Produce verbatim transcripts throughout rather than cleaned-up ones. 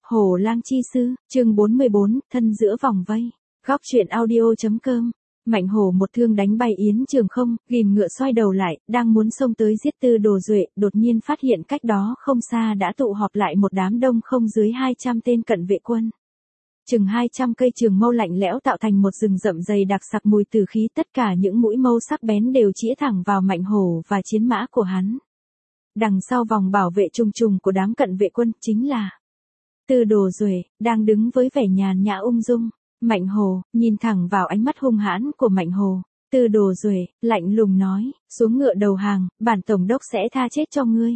Hổ lang chi sư, chương bốn mươi bốn, thân giữa vòng vây. Góc truyện audio.com. Mạnh hổ một thương đánh bay Yến Trường Không, ghim ngựa xoay đầu lại, đang muốn xông tới giết Tư Đồ Duệ, đột nhiên phát hiện cách đó không xa đã tụ họp lại một đám đông không dưới hai trăm tên cận vệ quân. Chừng hai trăm cây trường mâu lạnh lẽo tạo thành một rừng rậm dày đặc sặc mùi tử khí, tất cả những mũi mâu sắc bén đều chĩa thẳng vào Mạnh hổ và chiến mã của hắn. Đằng sau vòng bảo vệ trùng trùng của đám cận vệ quân chính là Tư Đồ Duệ, đang đứng với vẻ nhàn nhã ung dung. Mạnh hổ, nhìn thẳng vào ánh mắt hung hãn của Mạnh hổ, Tư Đồ Duệ, lạnh lùng nói, xuống ngựa đầu hàng, bản tổng đốc sẽ tha chết cho ngươi.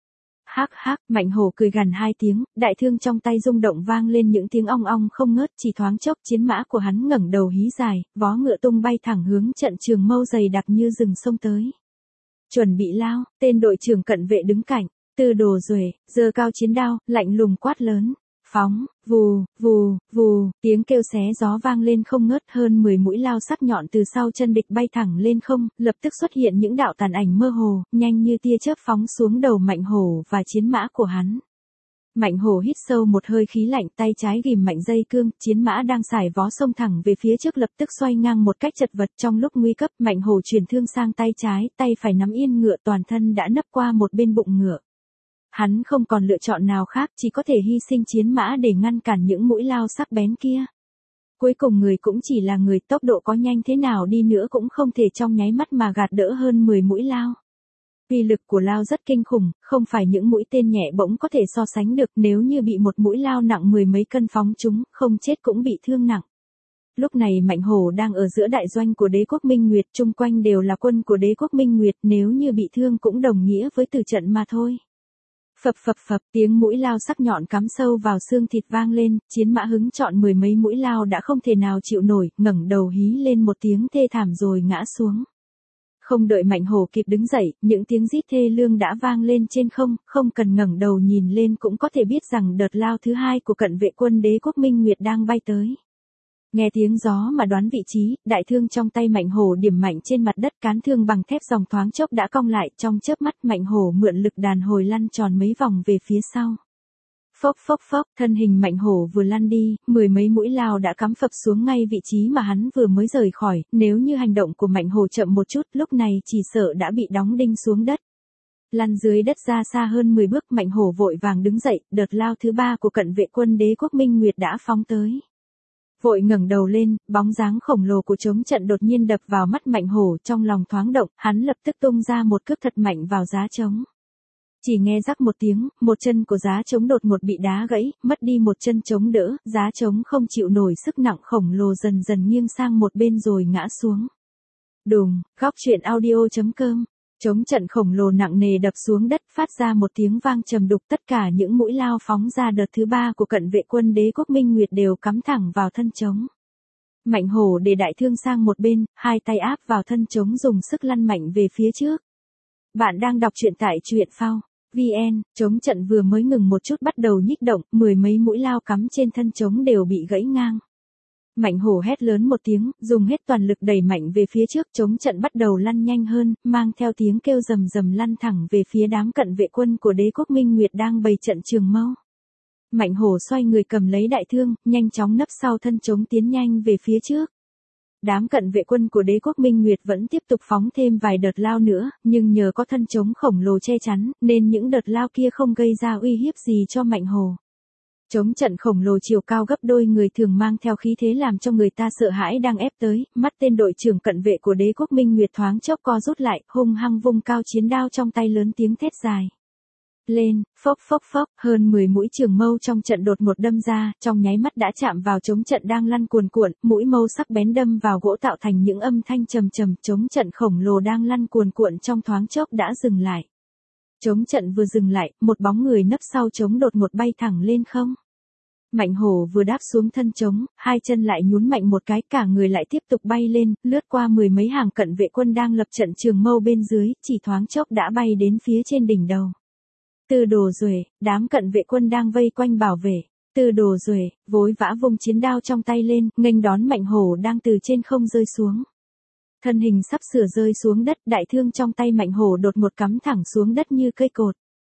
Hắc hắc, Mạnh hổ cười gằn hai tiếng, đại thương trong tay rung động vang lên những tiếng ong ong không ngớt, chỉ thoáng chốc chiến mã của hắn ngẩng đầu hí dài, vó ngựa tung bay thẳng hướng trận trường mâu dày đặc như rừng sông tới. Chuẩn bị lao, tên đội trưởng cận vệ đứng cạnh, Tư Đồ Duệ, giơ cao chiến đao, lạnh lùng quát lớn. Phóng, vù, vù, vù, tiếng kêu xé gió vang lên không ngớt, hơn mười mũi lao sắc nhọn từ sau chân địch bay thẳng lên không, lập tức xuất hiện những đạo tàn ảnh mơ hồ, nhanh như tia chớp phóng xuống đầu Mạnh hổ và chiến mã của hắn. Mạnh hổ hít sâu một hơi khí lạnh, tay trái ghìm mạnh dây cương, chiến mã đang sải vó xông thẳng về phía trước lập tức xoay ngang một cách chật vật. Trong lúc nguy cấp, Mạnh hổ chuyển thương sang tay trái, tay phải nắm yên ngựa, toàn thân đã nấp qua một bên bụng ngựa. Hắn không còn lựa chọn nào khác, chỉ có thể hy sinh chiến mã để ngăn cản những mũi lao sắc bén kia. Cuối cùng người cũng chỉ là người, tốc độ có nhanh thế nào đi nữa cũng không thể trong nháy mắt mà gạt đỡ hơn mười mũi lao. Uy lực của lao rất kinh khủng, không phải những mũi tên nhẹ bỗng có thể so sánh được, nếu như bị một mũi lao nặng mười mấy cân phóng chúng, không chết cũng bị thương nặng. Lúc này Mạnh hổ đang ở giữa đại doanh của đế quốc Minh Nguyệt, chung quanh đều là quân của đế quốc Minh Nguyệt, nếu như bị thương cũng đồng nghĩa với tử trận mà thôi. Phập phập phập, tiếng mũi lao sắc nhọn cắm sâu vào xương thịt vang lên, chiến mã hứng chọn mười mấy mũi lao đã không thể nào chịu nổi, ngẩng đầu hí lên một tiếng thê thảm rồi ngã xuống. Không đợi Mạnh hổ kịp đứng dậy, những tiếng rít thê lương đã vang lên trên không, không cần ngẩng đầu nhìn lên cũng có thể biết rằng đợt lao thứ hai của cận vệ quân đế quốc Minh Nguyệt đang bay tới. Nghe tiếng gió mà đoán vị trí, đại thương trong tay Mạnh hổ điểm mạnh trên mặt đất, cán thương bằng thép dòng thoáng chốc đã cong lại, trong chớp mắt Mạnh hổ mượn lực đàn hồi lăn tròn mấy vòng về phía sau. Phốc phốc phốc, thân hình Mạnh hổ vừa lăn đi, mười mấy mũi lao đã cắm phập xuống ngay vị trí mà hắn vừa mới rời khỏi, nếu như hành động của Mạnh hổ chậm một chút, lúc này chỉ sợ đã bị đóng đinh xuống đất. Lăn dưới đất ra xa hơn mười bước, Mạnh hổ vội vàng đứng dậy, đợt lao thứ ba của cận vệ quân đế quốc Minh Nguyệt đã phóng tới. Vội ngẩng đầu lên, bóng dáng khổng lồ của trống trận đột nhiên đập vào mắt Mạnh hổ, trong lòng thoáng động, hắn lập tức tung ra một cước thật mạnh vào giá trống. Chỉ nghe rắc một tiếng, một chân của giá trống đột ngột bị đá gãy, mất đi một chân chống đỡ, giá trống không chịu nổi sức nặng khổng lồ dần dần nghiêng sang một bên rồi ngã xuống. Đùng, góc truyện audio.com. Trống trận khổng lồ nặng nề đập xuống đất, phát ra một tiếng vang trầm đục, tất cả những mũi lao phóng ra đợt thứ ba của cận vệ quân đế quốc Minh Nguyệt đều cắm thẳng vào thân trống. Mạnh hổ để đại thương sang một bên, hai tay áp vào thân trống dùng sức lăn mạnh về phía trước. Bạn đang đọc truyện tại truyện phao chấm vn, trống trận vừa mới ngừng một chút bắt đầu nhích động, mười mấy mũi lao cắm trên thân trống đều bị gãy ngang. Mạnh hổ hét lớn một tiếng, dùng hết toàn lực đẩy mạnh về phía trước, trống trận bắt đầu lăn nhanh hơn, mang theo tiếng kêu rầm rầm lăn thẳng về phía đám cận vệ quân của đế quốc Minh Nguyệt đang bày trận trường mâu. Mạnh hổ xoay người cầm lấy đại thương, nhanh chóng nấp sau thân trống tiến nhanh về phía trước. Đám cận vệ quân của đế quốc Minh Nguyệt vẫn tiếp tục phóng thêm vài đợt lao nữa, nhưng nhờ có thân trống khổng lồ che chắn, nên những đợt lao kia không gây ra uy hiếp gì cho Mạnh hổ. Trống trận khổng lồ chiều cao gấp đôi người thường mang theo khí thế làm cho người ta sợ hãi đang ép tới, mắt tên đội trưởng cận vệ của đế quốc Minh Nguyệt thoáng chốc co rút lại, hung hăng vung cao chiến đao trong tay lớn tiếng thét dài. Lên, phốc phốc phốc, hơn mười mũi trường mâu trong trận đột ngột đâm ra, trong nháy mắt đã chạm vào trống trận đang lăn cuồn cuộn, mũi mâu sắc bén đâm vào gỗ tạo thành những âm thanh trầm trầm, trống trận khổng lồ đang lăn cuồn cuộn trong thoáng chốc đã dừng lại. Trống trận vừa dừng lại, một bóng người nấp sau trống đột ngột bay thẳng lên không. Mạnh hổ vừa đáp xuống thân trống, hai chân lại nhún mạnh một cái, cả người lại tiếp tục bay lên, lướt qua mười mấy hàng cận vệ quân đang lập trận trường mâu bên dưới, chỉ thoáng chốc đã bay đến phía trên đỉnh đầu. Tư Đồ Duệ, đám cận vệ quân đang vây quanh bảo vệ. Tư Đồ Duệ, vối vã vung chiến đao trong tay lên, nghênh đón Mạnh hổ đang từ trên không rơi xuống. Thân hình sắp sửa rơi xuống đất, đại thương trong tay Mạnh hổ đột ngột cắm thẳng xuống đất như cây cột.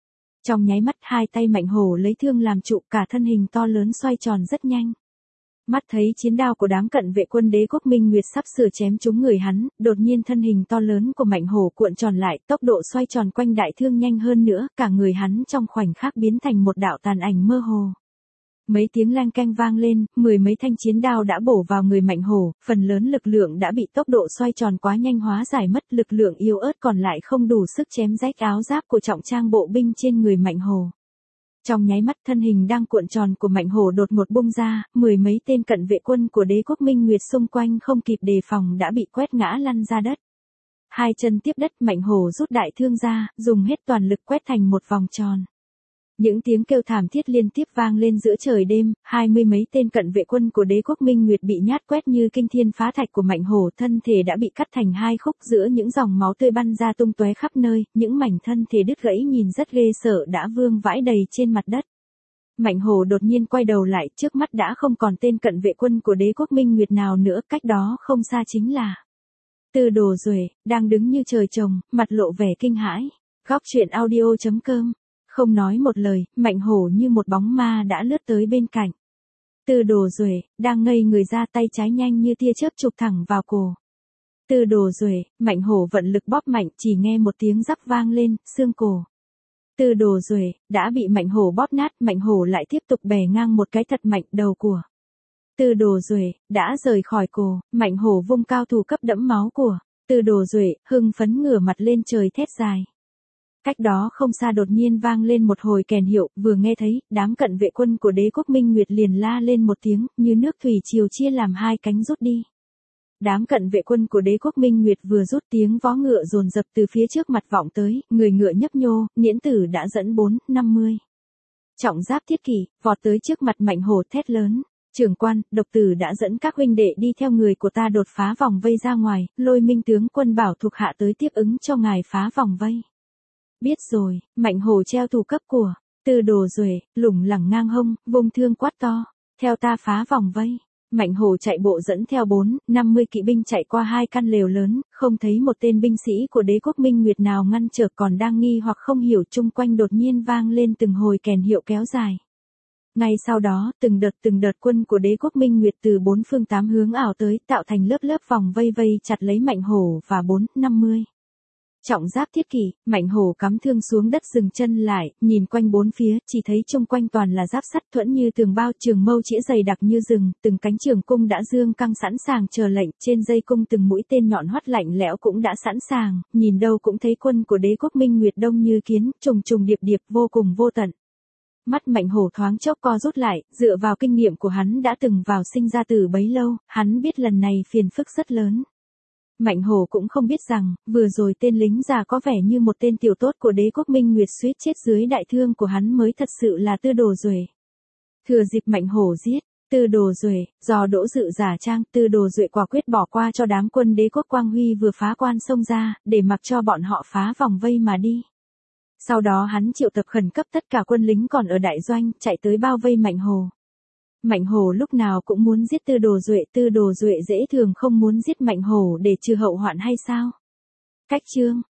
Trong nháy mắt hai tay Mạnh Hổ lấy thương làm trụ, cả thân hình to lớn xoay tròn rất nhanh. Mắt thấy chiến đao của đám cận vệ quân Đế quốc Minh Nguyệt sắp sửa chém trúng người hắn, đột nhiên thân hình to lớn của Mạnh Hổ cuộn tròn lại, tốc độ xoay tròn quanh đại thương nhanh hơn nữa, cả người hắn trong khoảnh khắc biến thành một đạo tàn ảnh mơ hồ. Mấy tiếng leng keng vang lên, mười mấy thanh chiến đao đã bổ vào người Mạnh Hổ, phần lớn lực lượng đã bị tốc độ xoay tròn quá nhanh hóa giải mất, lực lượng yếu ớt còn lại không đủ sức chém rách áo giáp của trọng trang bộ binh trên người Mạnh Hổ. Trong nháy mắt thân hình đang cuộn tròn của Mạnh Hổ đột ngột bung ra, mười mấy tên cận vệ quân của Đế quốc Minh Nguyệt xung quanh không kịp đề phòng đã bị quét ngã lăn ra đất. Hai chân tiếp đất, Mạnh Hổ rút đại thương ra, dùng hết toàn lực quét thành một vòng tròn. Những tiếng kêu thảm thiết liên tiếp vang lên giữa trời đêm, hai mươi mấy tên cận vệ quân của Đế quốc Minh Nguyệt bị nhát quét như kinh thiên phá thạch của Mạnh Hổ, thân thể đã bị cắt thành hai khúc, giữa những dòng máu tươi bắn ra tung tóe khắp nơi, những mảnh thân thể đứt gãy nhìn rất ghê sợ đã vương vãi đầy trên mặt đất. Mạnh Hổ đột nhiên quay đầu lại, trước mắt đã không còn tên cận vệ quân của Đế quốc Minh Nguyệt nào nữa, cách đó không xa chính là Tư Đồ Duệ, đang đứng như trời trồng, mặt lộ vẻ kinh hãi. Góc truyện audio chấm com. Không nói một lời, Mạnh Hổ như một bóng ma đã lướt tới bên cạnh. Tư Đồ Duệ, đang ngây người ra, tay trái nhanh như tia chớp chụp thẳng vào cổ. Tư Đồ Duệ, Mạnh Hổ vận lực bóp mạnh, chỉ nghe một tiếng rắc vang lên, xương cổ. Tư Đồ Duệ, đã bị Mạnh Hổ bóp nát, Mạnh Hổ lại tiếp tục bẻ ngang một cái thật mạnh đầu của Tư Đồ Duệ, đã rời khỏi cổ, Mạnh Hổ vung cao thủ cấp đẫm máu của Tư Đồ Duệ, hưng phấn ngửa mặt lên trời thét dài. Cách đó không xa đột nhiên vang lên một hồi kèn hiệu, vừa nghe thấy, đám cận vệ quân của Đế quốc Minh Nguyệt liền la lên một tiếng, như nước thủy triều chia làm hai cánh rút đi. Đám cận vệ quân của Đế quốc Minh Nguyệt vừa rút, tiếng vó ngựa dồn dập từ phía trước mặt vọng tới, người ngựa nhấp nhô, Niễn Tử đã dẫn bốn, năm mươi. Trọng giáp thiết kỷ, vọt tới trước mặt Mạnh Hổ thét lớn. Trưởng quan, Độc Tử đã dẫn các huynh đệ đi theo người của ta đột phá vòng vây ra ngoài, Lôi Minh tướng quân bảo thuộc hạ tới tiếp ứng cho ngài phá vòng vây. Biết rồi, Mạnh Hổ treo thủ cấp của Tư Đồ Duệ, lủng lẳng ngang hông, vung thương quát to, theo ta phá vòng vây. Mạnh Hổ chạy bộ dẫn theo bốn, năm mươi kỵ binh chạy qua hai căn lều lớn, không thấy một tên binh sĩ của Đế quốc Minh Nguyệt nào ngăn trở, còn đang nghi hoặc không hiểu, chung quanh đột nhiên vang lên từng hồi kèn hiệu kéo dài. Ngay sau đó, từng đợt từng đợt quân của Đế quốc Minh Nguyệt từ bốn phương tám hướng ảo tới, tạo thành lớp lớp vòng vây vây chặt lấy Mạnh Hổ và bốn, năm mươi. Trọng giáp thiết kỷ, Mạnh Hổ cắm thương xuống đất dừng chân lại, nhìn quanh bốn phía, chỉ thấy chung quanh toàn là giáp sắt thuẫn như tường bao, trường mâu chĩa dày đặc như rừng, từng cánh trường cung đã dương căng sẵn sàng chờ lệnh, trên dây cung từng mũi tên nhọn hoắt lạnh lẽo cũng đã sẵn sàng, nhìn đâu cũng thấy quân của Đế quốc Minh Nguyệt đông như kiến, trùng trùng điệp điệp, vô cùng vô tận. Mắt Mạnh Hổ thoáng chốc co rút lại, dựa vào kinh nghiệm của hắn đã từng vào sinh ra tử bấy lâu, hắn biết lần này phiền phức rất lớn. Mạnh Hổ cũng không biết rằng, vừa rồi tên lính già có vẻ như một tên tiểu tốt của Đế quốc Minh Nguyệt suýt chết dưới đại thương của hắn mới thật sự là Tư Đồ Duệ. Thừa dịp Mạnh Hổ giết Tư Đồ Duệ, do Đỗ Dự giả trang, Tư Đồ Duệ quả quyết bỏ qua cho đám quân Đế quốc Quang Huy vừa phá quan xông ra, để mặc cho bọn họ phá vòng vây mà đi. Sau đó hắn triệu tập khẩn cấp tất cả quân lính còn ở đại doanh, chạy tới bao vây Mạnh Hổ. Mạnh Hổ lúc nào cũng muốn giết Tư Đồ Duệ, Tư Đồ Duệ dễ thường không muốn giết Mạnh Hổ để trừ hậu hoạn hay sao? Cách chương